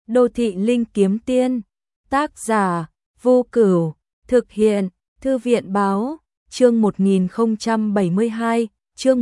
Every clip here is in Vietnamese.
Đô thị linh kiếm tiên. Tác giả Vô Cửu. Thực hiện Thư viện báo. Chương 1072, chương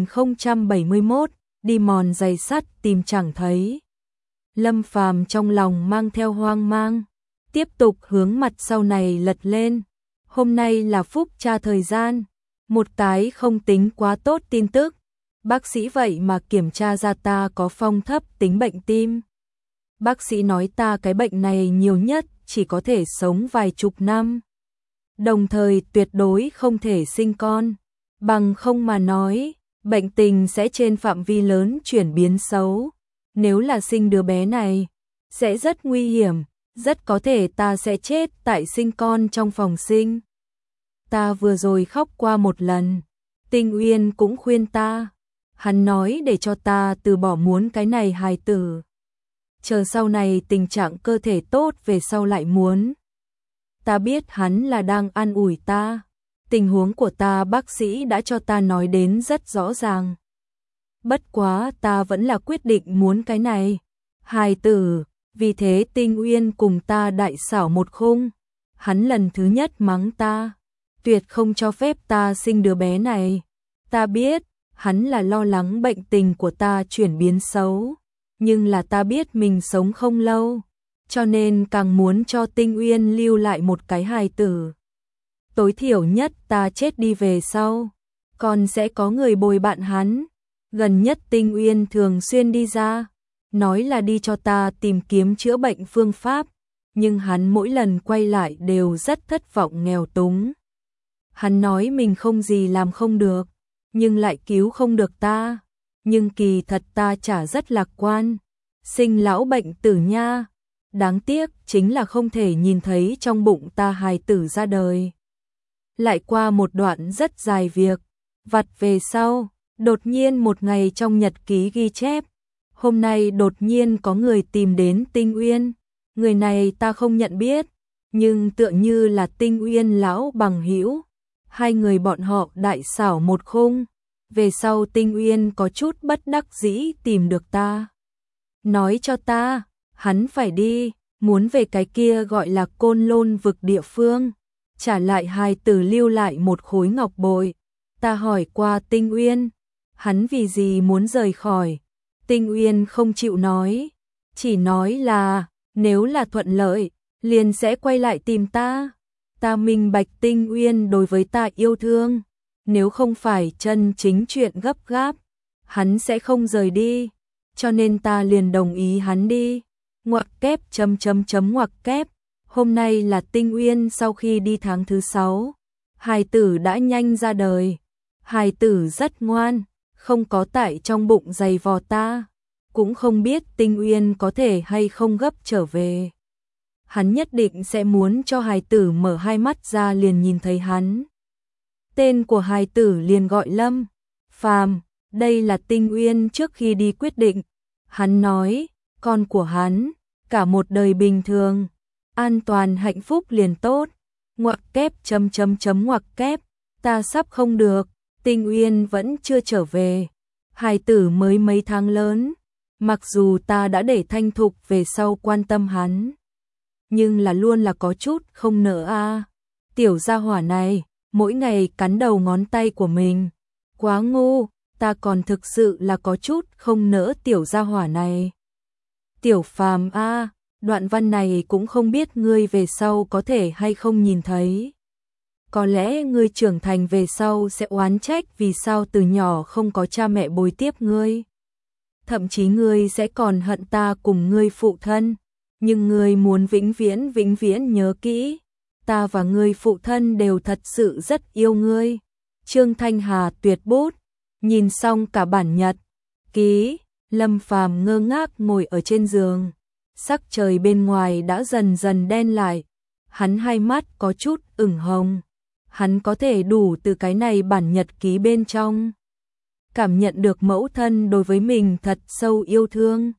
1071, đi mòn giày sắt tìm chẳng thấy. Lâm Phàm trong lòng mang theo hoang mang, tiếp tục hướng mặt sau này lật lên. Hôm nay là phúc tra thời gian, một cái không tính quá tốt tin tức. Bác sĩ vậy mà kiểm tra ra ta có phong thấp tính bệnh tim. Bác sĩ nói ta cái bệnh này nhiều nhất chỉ có thể sống vài chục năm. Đồng thời tuyệt đối không thể sinh con. Bằng không mà nói, bệnh tình sẽ trên phạm vi lớn chuyển biến xấu. Nếu là sinh đứa bé này, sẽ rất nguy hiểm, rất có thể ta sẽ chết tại sinh con trong phòng sinh. Ta vừa rồi khóc qua một lần, Tinh Uyên cũng khuyên ta. Hắn nói để cho ta từ bỏ muốn cái này hài tử. Chờ sau này tình trạng cơ thể tốt về sau lại muốn. Ta biết hắn là đang an ủi ta. Tình huống của ta bác sĩ đã cho ta nói đến rất rõ ràng. Bất quá ta vẫn là quyết định muốn cái này hài tử, vì thế Tinh Uyên cùng ta đại xảo một khung. Hắn lần thứ nhất mắng ta, tuyệt không cho phép ta sinh đứa bé này. Ta biết, hắn là lo lắng bệnh tình của ta chuyển biến xấu, nhưng là ta biết mình sống không lâu, cho nên càng muốn cho Tinh Uyên lưu lại một cái hài tử. Tối thiểu nhất ta chết đi về sau, còn sẽ có người bồi bạn hắn. Gần nhất Tinh Uyên thường xuyên đi ra, nói là đi cho ta tìm kiếm chữa bệnh phương pháp, nhưng hắn mỗi lần quay lại đều rất thất vọng nghèo túng. Hắn nói mình không gì làm không được, nhưng lại cứu không được ta. Nhưng kỳ thật ta chả rất lạc quan. Sinh lão bệnh tử nha. Đáng tiếc chính là không thể nhìn thấy trong bụng ta hài tử ra đời. Lại qua một đoạn rất dài việc vặt về sau, đột nhiên một ngày trong nhật ký ghi chép. Hôm nay đột nhiên có người tìm đến Tinh Uyên. Người này ta không nhận biết, nhưng tựa như là Tinh Uyên lão bằng hữu. Hai người bọn họ đại xảo một khung. Về sau Tinh Uyên có chút bất đắc dĩ tìm được ta. Nói cho ta, hắn phải đi, muốn về cái kia gọi là Côn Lôn vực địa phương. Trả lại hài tử lưu lại một khối ngọc bội. Ta hỏi qua Tinh Uyên, hắn vì gì muốn rời khỏi. Tinh Uyên không chịu nói, chỉ nói là nếu là thuận lợi, liền sẽ quay lại tìm ta. Ta minh bạch Tinh Uyên đối với ta yêu thương, nếu không phải chân chính chuyện gấp gáp, hắn sẽ không rời đi, cho nên ta liền đồng ý hắn đi. Ngoặc kép ngoặc kép. Hôm nay là Tinh Uyên sau khi đi tháng thứ 6, hài tử đã nhanh ra đời. Hài tử rất ngoan, không có tại trong bụng giày vò ta, cũng không biết Tinh Uyên có thể hay không gấp trở về. Hắn nhất định sẽ muốn cho hài tử mở hai mắt ra liền nhìn thấy hắn. Tên của hài tử liền gọi Lâm Phàm, đây là Tinh Uyên trước khi đi quyết định. Hắn nói, con của hắn, cả một đời bình thường, an toàn hạnh phúc liền tốt. Ngoặc kép ngoặc kép, ta sắp không được, Tinh Uyên vẫn chưa trở về. Hài tử mới mấy tháng lớn, mặc dù ta đã để Thanh Thục về sau quan tâm hắn, nhưng là luôn là có chút không nỡ a. Tiểu gia hỏa này, mỗi ngày cắn đầu ngón tay của mình. Quá ngu, ta còn thực sự là có chút không nỡ tiểu gia hỏa này. Tiểu Phàm a, đoạn văn này cũng không biết ngươi về sau có thể hay không nhìn thấy. Có lẽ ngươi trưởng thành về sau sẽ oán trách vì sao từ nhỏ không có cha mẹ bồi tiếp ngươi. Thậm chí ngươi sẽ còn hận ta cùng ngươi phụ thân. Nhưng ngươi muốn vĩnh viễn nhớ kỹ, ta và ngươi phụ thân đều thật sự rất yêu ngươi. Trương Thanh Hà tuyệt bút. Nhìn xong cả bản nhật ký, Lâm Phàm ngơ ngác ngồi ở trên giường. Sắc trời bên ngoài đã dần dần đen lại, hắn hai mắt có chút ửng hồng. Hắn có thể đủ từ cái này bản nhật ký bên trong cảm nhận được mẫu thân đối với mình thật sâu yêu thương.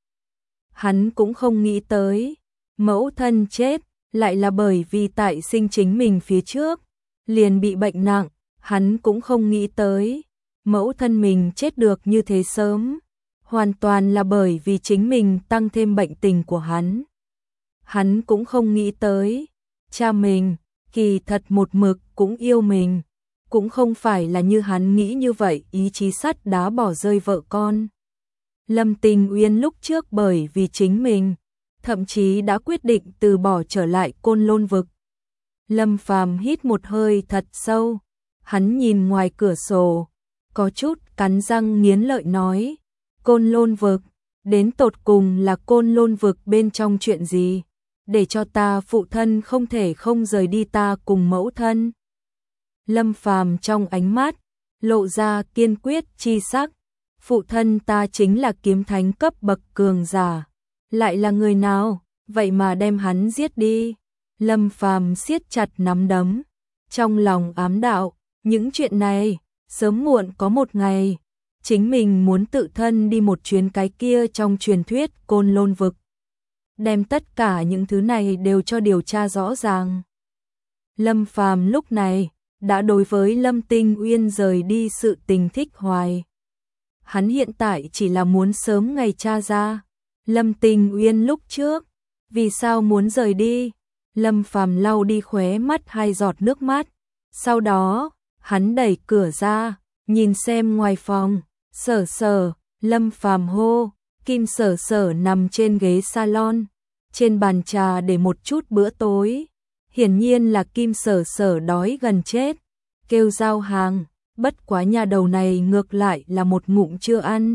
Hắn cũng không nghĩ tới, mẫu thân chết lại là bởi vì tại sinh chính mình phía trước liền bị bệnh nặng. Hắn cũng không nghĩ tới, mẫu thân mình chết được như thế sớm, hoàn toàn là bởi vì chính mình tăng thêm bệnh tình của hắn. Hắn cũng không nghĩ tới, cha mình, kỳ thật một mực cũng yêu mình, cũng không phải là như hắn nghĩ như vậy, ý chí sắt đá bỏ rơi vợ con. Lâm Tình Uyên lúc trước bởi vì chính mình, thậm chí đã quyết định từ bỏ trở lại Côn Lôn vực. Lâm Phàm hít một hơi thật sâu, hắn nhìn ngoài cửa sổ, có chút cắn răng nghiến lợi nói, Côn Lôn vực, đến tột cùng là Côn Lôn vực bên trong chuyện gì, để cho ta phụ thân không thể không rời đi ta cùng mẫu thân. Lâm Phàm trong ánh mắt lộ ra kiên quyết chi sắc, phụ thân ta chính là kiếm thánh cấp bậc cường giả, lại là người nào, vậy mà đem hắn giết đi. Lâm Phàm siết chặt nắm đấm, trong lòng ám đạo, những chuyện này, sớm muộn có một ngày, chính mình muốn tự thân đi một chuyến cái kia trong truyền thuyết Côn Lôn vực. Đem tất cả những thứ này đều cho điều tra rõ ràng. Lâm Phàm lúc này, đã đối với Lâm Tinh Uyên rời đi sự tình thích hoài. Hắn hiện tại chỉ là muốn sớm ngày tra ra, Lâm Tinh Uyên lúc trước, vì sao muốn rời đi. Lâm Phàm lau đi khóe mắt hai giọt nước mắt, sau đó, hắn đẩy cửa ra, nhìn xem ngoài phòng, Sở Sở, Lâm Phàm hô, Kim Sở Sở nằm trên ghế salon, trên bàn trà để một chút bữa tối, hiển nhiên là Kim Sở Sở đói gần chết, kêu giao hàng, bất quá nhà đầu này ngược lại là một ngụm chưa ăn.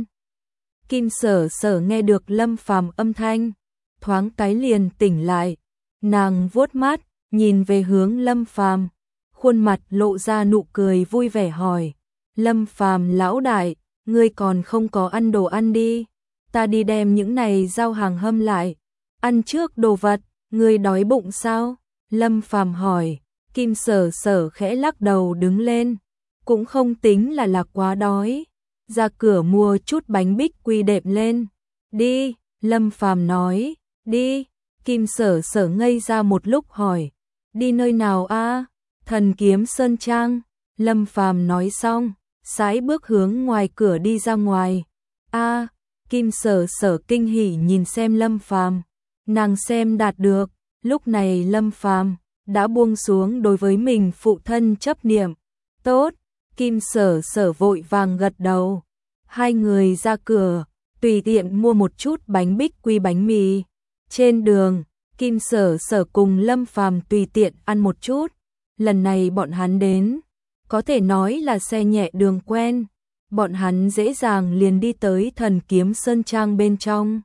Kim Sở Sở nghe được Lâm Phàm âm thanh, thoáng cái liền tỉnh lại, nàng vuốt mắt, nhìn về hướng Lâm Phàm, khuôn mặt lộ ra nụ cười vui vẻ hỏi, Lâm Phàm lão đại, ngươi còn không có ăn đồ ăn đi, ta đi đem những này giao hàng hâm lại, ăn trước đồ vật, ngươi đói bụng sao? Lâm Phàm hỏi, Kim Sở Sở khẽ lắc đầu đứng lên, cũng không tính là quá đói, ra cửa mua chút bánh bích quy đệm lên, đi, Lâm Phàm nói, đi. Kim Sở Sở ngây ra một lúc hỏi, đi nơi nào a? Thần Kiếm Sơn Trang. Lâm Phàm nói xong, sải bước hướng ngoài cửa đi ra ngoài. A, Kim Sở Sở kinh hỉ nhìn xem Lâm Phàm, nàng xem đạt được, lúc này Lâm Phàm đã buông xuống đối với mình phụ thân chấp niệm. Tốt, Kim Sở Sở vội vàng gật đầu. Hai người ra cửa, tùy tiện mua một chút bánh bích quy bánh mì. Trên đường, Kim Sở Sở cùng Lâm Phàm tùy tiện ăn một chút. Lần này bọn hắn đến, có thể nói là xe nhẹ đường quen. Bọn hắn dễ dàng liền đi tới Thần Kiếm Sơn Trang bên trong.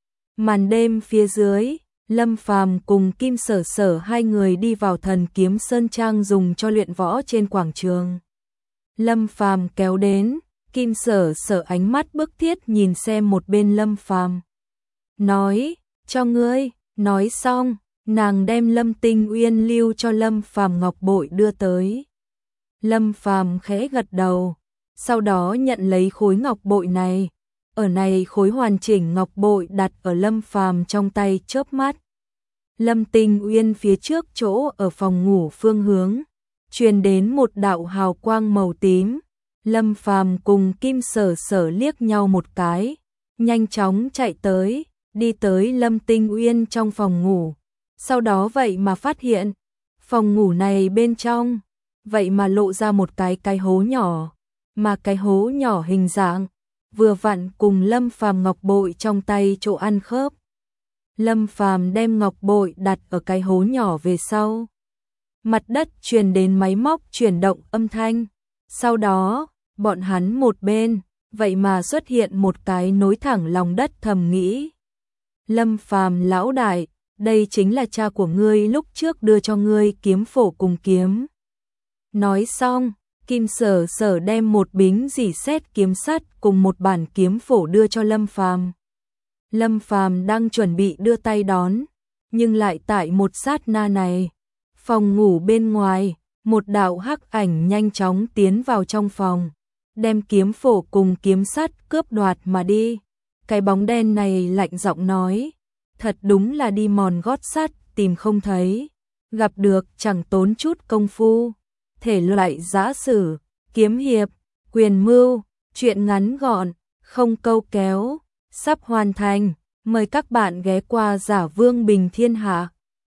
Màn đêm phía dưới, Lâm Phàm cùng Kim Sở Sở hai người đi vào Thần Kiếm Sơn Trang dùng cho luyện võ trên quảng trường. Lâm Phàm kéo đến, Kim Sở Sở ánh mắt bức thiết nhìn xem một bên Lâm Phàm, nói, cho ngươi. Nói xong, nàng đem Lâm Tinh Uyên lưu cho Lâm Phàm ngọc bội đưa tới. Lâm Phàm khẽ gật đầu, sau đó nhận lấy khối ngọc bội này. Ở này khối hoàn chỉnh ngọc bội đặt ở Lâm Phàm trong tay chớp mắt. Lâm Tinh Uyên phía trước chỗ ở phòng ngủ phương hướng, truyền đến một đạo hào quang màu tím. Lâm Phàm cùng Kim Sở Sở liếc nhau một cái, nhanh chóng chạy tới, đi tới Lâm Tinh Uyên trong phòng ngủ. Sau đó vậy mà phát hiện, phòng ngủ này bên trong, vậy mà lộ ra một cái hố nhỏ, mà cái hố nhỏ hình dạng vừa vặn cùng Lâm Phàm ngọc bội trong tay chỗ ăn khớp. Lâm Phàm đem ngọc bội đặt ở cái hố nhỏ về sau. Mặt đất truyền đến máy móc chuyển động âm thanh. Sau đó, bọn hắn một bên, vậy mà xuất hiện một cái nối thẳng lòng đất thầm nghĩ. Lâm Phàm lão đại, đây chính là cha của ngươi lúc trước đưa cho ngươi kiếm phổ cùng kiếm. Nói xong, Kim Sở Sở đem một bính dỉ sét kiếm sắt cùng một bản kiếm phổ đưa cho Lâm Phàm. Lâm Phàm đang chuẩn bị đưa tay đón, nhưng lại tại một sát na này, phòng ngủ bên ngoài, một đạo hắc ảnh nhanh chóng tiến vào trong phòng, đem kiếm phổ cùng kiếm sắt cướp đoạt mà đi. Cái bóng đen này lạnh giọng nói, thật đúng là đi mòn gót sắt tìm không thấy, gặp được chẳng tốn chút công phu. Thể loại giã sử, kiếm hiệp, quyền mưu, truyện ngắn gọn, không câu kéo, sắp hoàn thành. Mời các bạn ghé qua Giả Vương Bình Thiên Hạ.